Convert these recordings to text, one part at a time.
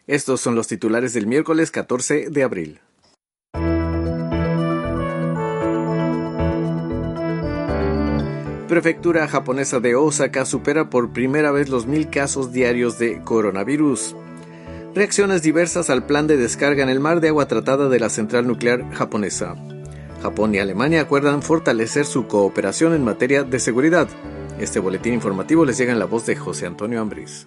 Estos son los titulares del miércoles 14 de abril. Prefectura japonesa de Osaka supera por primera vez los 1,000 casos diarios de coronavirus. Reacciones diversas al plan de descarga en el mar de agua tratada de la central nuclear japonesa. Japón y Alemania acuerdan fortalecer su cooperación en materia de seguridad. Este boletín informativo les llega en la voz de José Antonio Ambriz.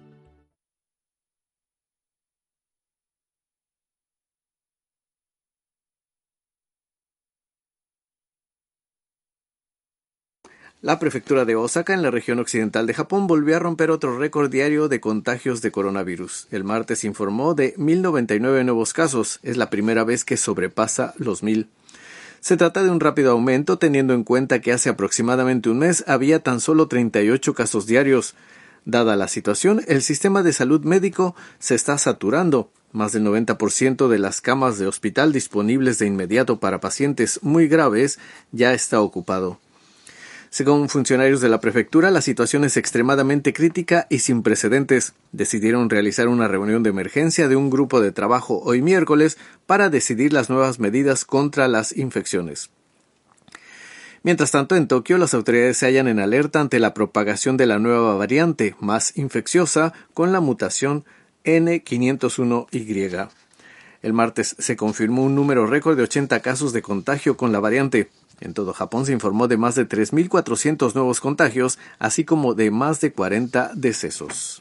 La prefectura de Osaka, en la región occidental de Japón, volvió a romper otro récord diario de contagios de coronavirus. El martes informó de 1,099 nuevos casos. Es la primera vez que sobrepasa los 1,000. Se trata de un rápido aumento, teniendo en cuenta que hace aproximadamente un mes había tan solo 38 casos diarios. Dada la situación, el sistema de salud médico se está saturando. Más del 90% de las camas de hospital disponibles de inmediato para pacientes muy graves ya está ocupado. Según funcionarios de la prefectura, la situación es extremadamente crítica y sin precedentes. Decidieron realizar una reunión de emergencia de un grupo de trabajo hoy miércoles para decidir las nuevas medidas contra las infecciones. Mientras tanto, en Tokio, las autoridades se hallan en alerta ante la propagación de la nueva variante, más infecciosa, con la mutación N501Y. El martes se confirmó un número récord de 80 casos de contagio con la variante. En todo Japón se informó de más de 3,400 nuevos contagios, así como de más de 40 decesos.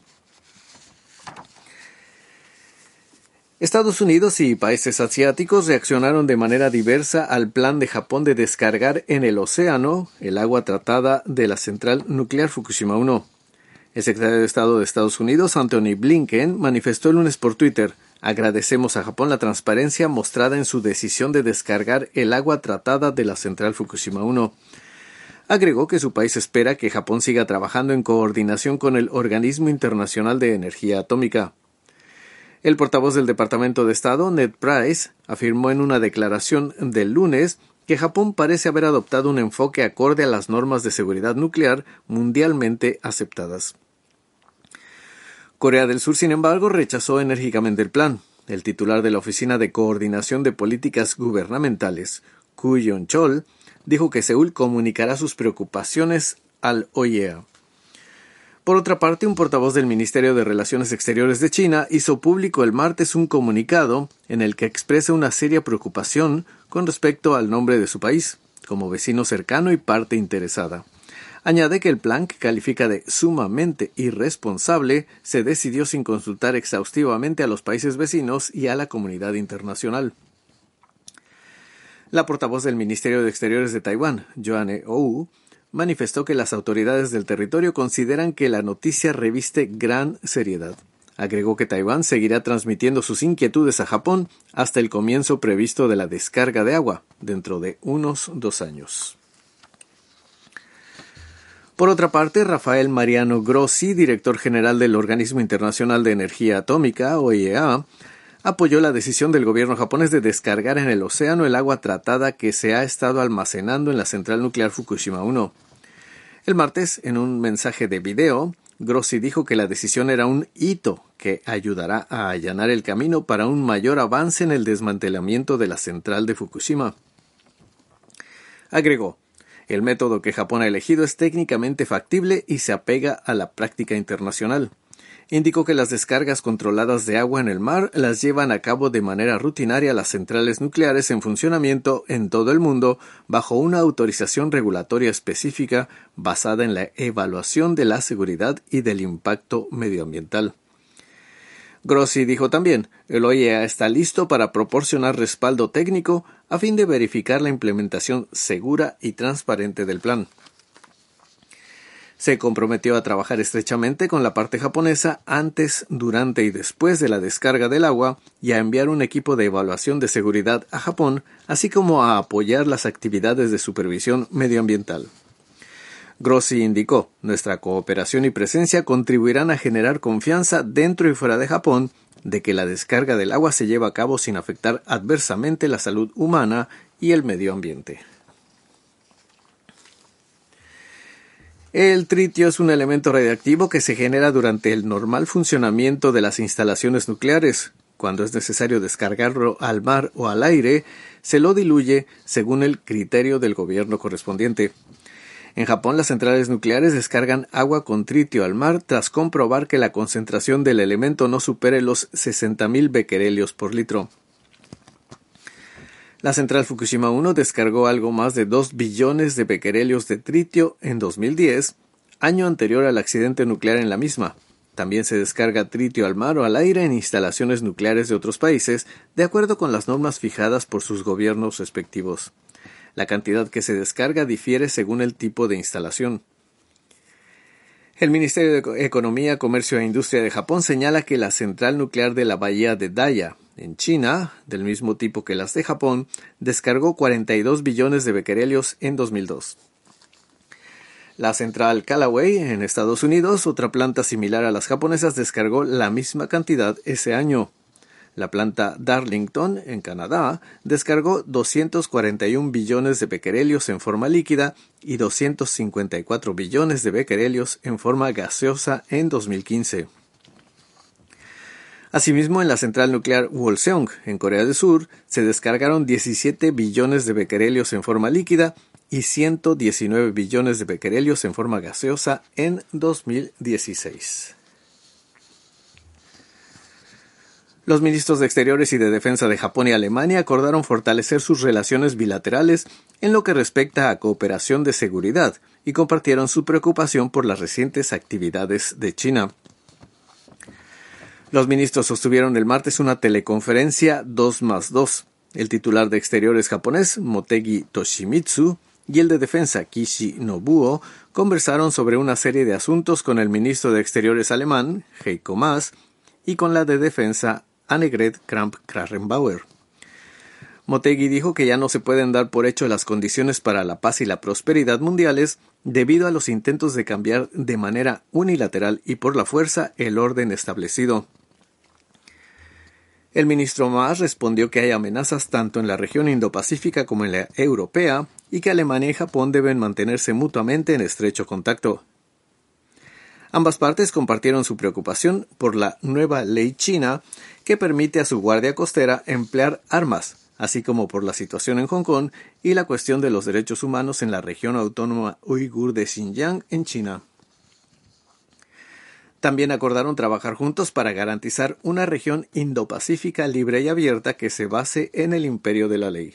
Estados Unidos y países asiáticos reaccionaron de manera diversa al plan de Japón de descargar en el océano el agua tratada de la central nuclear Fukushima 1. El secretario de Estado de Estados Unidos, Anthony Blinken, manifestó el lunes por Twitter: "Agradecemos a Japón la transparencia mostrada en su decisión de descargar el agua tratada de la central Fukushima 1. Agregó que su país espera que Japón siga trabajando en coordinación con el Organismo Internacional de Energía Atómica. El portavoz del Departamento de Estado, Ned Price, afirmó en una declaración del lunes que Japón parece haber adoptado un enfoque acorde a las normas de seguridad nuclear mundialmente aceptadas. Corea del Sur, sin embargo, rechazó enérgicamente el plan. El titular de la Oficina de Coordinación de Políticas Gubernamentales, Koo Yeon-chol, dijo que Seúl comunicará sus preocupaciones al OIEA. Por otra parte, un portavoz del Ministerio de Relaciones Exteriores de China hizo público el martes un comunicado en el que expresa una seria preocupación con respecto al nombre de su país, como vecino cercano y parte interesada. Añade que el plan, que califica de sumamente irresponsable, se decidió sin consultar exhaustivamente a los países vecinos y a la comunidad internacional. La portavoz del Ministerio de Exteriores de Taiwán, Joanne Ou, manifestó que las autoridades del territorio consideran que la noticia reviste gran seriedad. Agregó que Taiwán seguirá transmitiendo sus inquietudes a Japón hasta el comienzo previsto de la descarga de agua, dentro de unos 2 años. Por otra parte, Rafael Mariano Grossi, director general del Organismo Internacional de Energía Atómica, OIEA, apoyó la decisión del gobierno japonés de descargar en el océano el agua tratada que se ha estado almacenando en la central nuclear Fukushima 1. El martes, en un mensaje de video, Grossi dijo que la decisión era un hito que ayudará a allanar el camino para un mayor avance en el desmantelamiento de la central de Fukushima. Agregó: "El método que Japón ha elegido es técnicamente factible y se apega a la práctica internacional". Indicó que las descargas controladas de agua en el mar las llevan a cabo de manera rutinaria las centrales nucleares en funcionamiento en todo el mundo bajo una autorización regulatoria específica basada en la evaluación de la seguridad y del impacto medioambiental. Grossi dijo también: "El OIEA está listo para proporcionar respaldo técnico a fin de verificar la implementación segura y transparente del plan". Se comprometió a trabajar estrechamente con la parte japonesa antes, durante y después de la descarga del agua y a enviar un equipo de evaluación de seguridad a Japón, así como a apoyar las actividades de supervisión medioambiental. Grossi indicó: "Nuestra cooperación y presencia contribuirán a generar confianza dentro y fuera de Japón de que la descarga del agua se lleva a cabo sin afectar adversamente la salud humana y el medio ambiente". El tritio es un elemento radiactivo que se genera durante el normal funcionamiento de las instalaciones nucleares. Cuando es necesario descargarlo al mar o al aire, se lo diluye según el criterio del gobierno correspondiente. En Japón, las centrales nucleares descargan agua con tritio al mar tras comprobar que la concentración del elemento no supere los 60.000 becquerelios por litro. La central Fukushima 1 descargó algo más de 2 billones de becquerelios de tritio en 2010, año anterior al accidente nuclear en la misma. También se descarga tritio al mar o al aire en instalaciones nucleares de otros países, de acuerdo con las normas fijadas por sus gobiernos respectivos. La cantidad que se descarga difiere según el tipo de instalación. El Ministerio de Economía, Comercio e Industria de Japón señala que la central nuclear de la bahía de Daya, en China, del mismo tipo que las de Japón, descargó 42 billones de becquerelios en 2002. La central Callaway, en Estados Unidos, otra planta similar a las japonesas, descargó la misma cantidad ese año. La planta Darlington, en Canadá, descargó 241 billones de becquerelios en forma líquida y 254 billones de becquerelios en forma gaseosa en 2015. Asimismo, en la central nuclear Wolseong, en Corea del Sur, se descargaron 17 billones de becquerelios en forma líquida y 119 billones de becquerelios en forma gaseosa en 2016. Los ministros de Exteriores y de Defensa de Japón y Alemania acordaron fortalecer sus relaciones bilaterales en lo que respecta a cooperación de seguridad y compartieron su preocupación por las recientes actividades de China. Los ministros sostuvieron el martes una teleconferencia 2+2. El titular de Exteriores japonés, Motegi Toshimitsu, y el de Defensa, Kishi Nobuo, conversaron sobre una serie de asuntos con el ministro de Exteriores alemán, Heiko Maas, y con la de Defensa, Annegret Kramp-Karrenbauer. Motegi dijo que ya no se pueden dar por hecho las condiciones para la paz y la prosperidad mundiales debido a los intentos de cambiar de manera unilateral y por la fuerza el orden establecido. El ministro Maas respondió que hay amenazas tanto en la región Indo-Pacífica como en la europea y que Alemania y Japón deben mantenerse mutuamente en estrecho contacto. Ambas partes compartieron su preocupación por la nueva ley china que permite a su guardia costera emplear armas, así como por la situación en Hong Kong y la cuestión de los derechos humanos en la región autónoma uigur de Xinjiang en China. También acordaron trabajar juntos para garantizar una región Indo-Pacífica libre y abierta que se base en el imperio de la ley.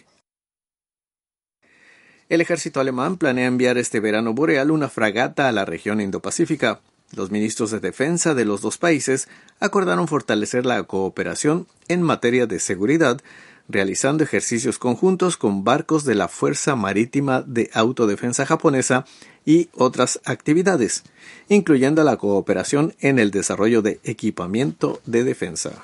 El ejército alemán planea enviar este verano boreal una fragata a la región Indo-Pacífica. Los ministros de defensa de los dos países acordaron fortalecer la cooperación en materia de seguridad, realizando ejercicios conjuntos con barcos de la Fuerza Marítima de Autodefensa japonesa y otras actividades, incluyendo la cooperación en el desarrollo de equipamiento de defensa.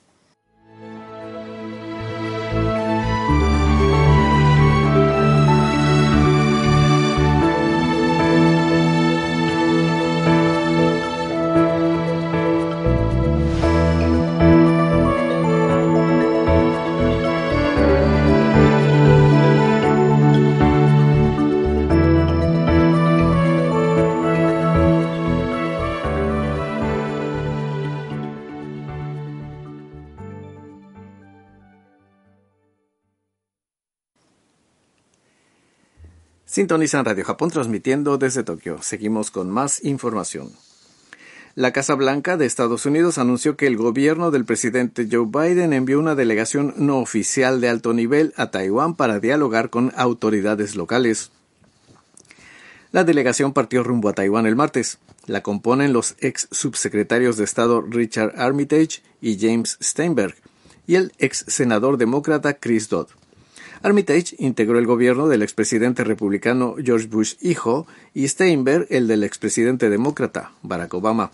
Sintonizan Radio Japón transmitiendo desde Tokio. Seguimos con más información. La Casa Blanca de Estados Unidos anunció que el gobierno del presidente Joe Biden envió una delegación no oficial de alto nivel a Taiwán para dialogar con autoridades locales. La delegación partió rumbo a Taiwán el martes. La componen los ex subsecretarios de Estado Richard Armitage y James Steinberg y el ex senador demócrata Chris Dodd. Armitage integró el gobierno del expresidente republicano George Bush hijo y Steinberg el del expresidente demócrata Barack Obama.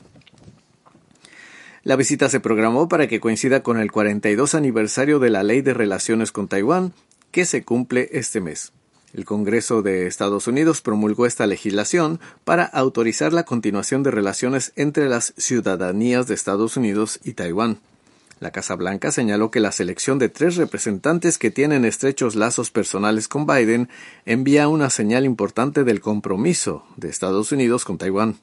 La visita se programó para que coincida con el 42 aniversario de la Ley de Relaciones con Taiwán, que se cumple este mes. El Congreso de Estados Unidos promulgó esta legislación para autorizar la continuación de relaciones entre las ciudadanías de Estados Unidos y Taiwán. La Casa Blanca señaló que la selección de 3 representantes que tienen estrechos lazos personales con Biden envía una señal importante del compromiso de Estados Unidos con Taiwán.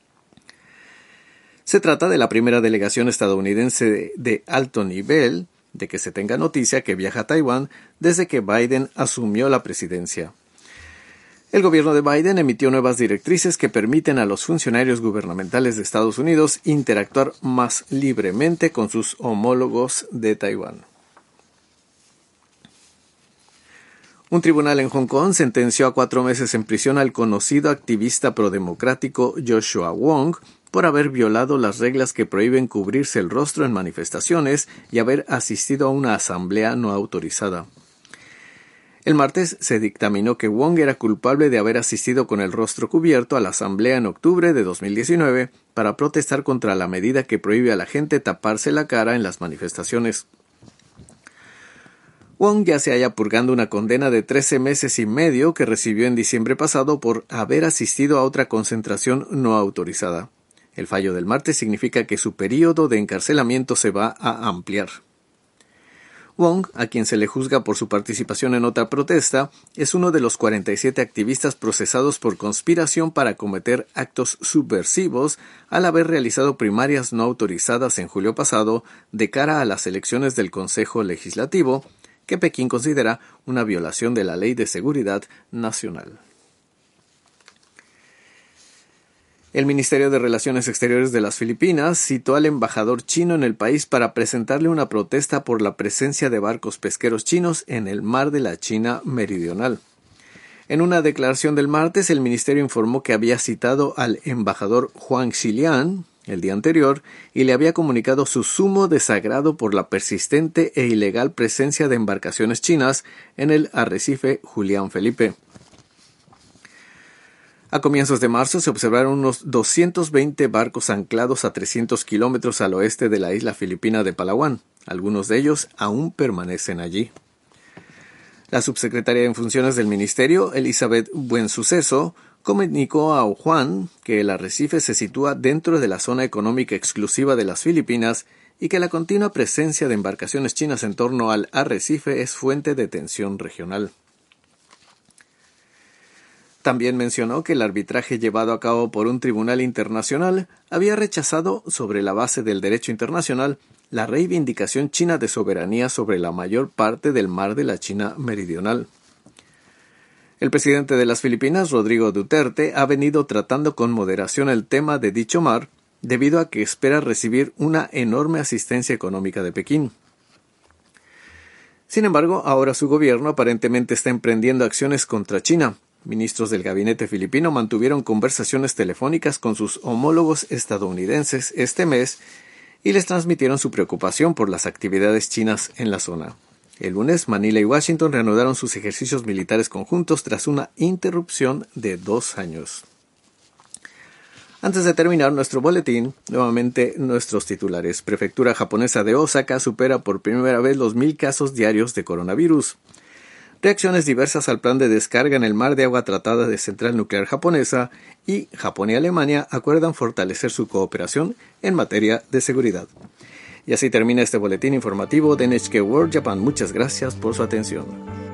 Se trata de la primera delegación estadounidense de alto nivel de que se tenga noticia que viaja a Taiwán desde que Biden asumió la presidencia. El gobierno de Biden emitió nuevas directrices que permiten a los funcionarios gubernamentales de Estados Unidos interactuar más libremente con sus homólogos de Taiwán. Un tribunal en Hong Kong sentenció a 4 meses en prisión al conocido activista prodemocrático Joshua Wong por haber violado las reglas que prohíben cubrirse el rostro en manifestaciones y haber asistido a una asamblea no autorizada. El martes se dictaminó que Wong era culpable de haber asistido con el rostro cubierto a la asamblea en octubre de 2019 para protestar contra la medida que prohíbe a la gente taparse la cara en las manifestaciones. Wong ya se halla purgando una condena de 13 meses y medio que recibió en diciembre pasado por haber asistido a otra concentración no autorizada. El fallo del martes significa que su período de encarcelamiento se va a ampliar. Wong, a quien se le juzga por su participación en otra protesta, es uno de los 47 activistas procesados por conspiración para cometer actos subversivos al haber realizado primarias no autorizadas en julio pasado de cara a las elecciones del Consejo Legislativo, que Pekín considera una violación de la Ley de Seguridad Nacional. El Ministerio de Relaciones Exteriores de las Filipinas citó al embajador chino en el país para presentarle una protesta por la presencia de barcos pesqueros chinos en el mar de la China Meridional. En una declaración del martes, el ministerio informó que había citado al embajador Huang Xilian el día anterior y le había comunicado su sumo desagrado por la persistente e ilegal presencia de embarcaciones chinas en el arrecife Julián Felipe. A comienzos de marzo se observaron unos 220 barcos anclados a 300 kilómetros al oeste de la isla filipina de Palawan. Algunos de ellos aún permanecen allí. La subsecretaria en funciones del ministerio, Elizabeth Buensuceso, comunicó a Juan que el arrecife se sitúa dentro de la zona económica exclusiva de las Filipinas y que la continua presencia de embarcaciones chinas en torno al arrecife es fuente de tensión regional. También mencionó que el arbitraje llevado a cabo por un tribunal internacional había rechazado, sobre la base del derecho internacional, la reivindicación china de soberanía sobre la mayor parte del mar de la China Meridional. El presidente de las Filipinas, Rodrigo Duterte, ha venido tratando con moderación el tema de dicho mar, debido a que espera recibir una enorme asistencia económica de Pekín. Sin embargo, ahora su gobierno aparentemente está emprendiendo acciones contra China. Ministros del gabinete filipino mantuvieron conversaciones telefónicas con sus homólogos estadounidenses este mes y les transmitieron su preocupación por las actividades chinas en la zona. El lunes, Manila y Washington reanudaron sus ejercicios militares conjuntos tras una interrupción de 2 años. Antes de terminar nuestro boletín, nuevamente nuestros titulares. Prefectura japonesa de Osaka supera por primera vez los 1,000 casos diarios de coronavirus. Reacciones diversas al plan de descarga en el mar de agua tratada de central nuclear japonesa, y Japón y Alemania acuerdan fortalecer su cooperación en materia de seguridad. Y así termina este boletín informativo de NHK World Japan. Muchas gracias por su atención.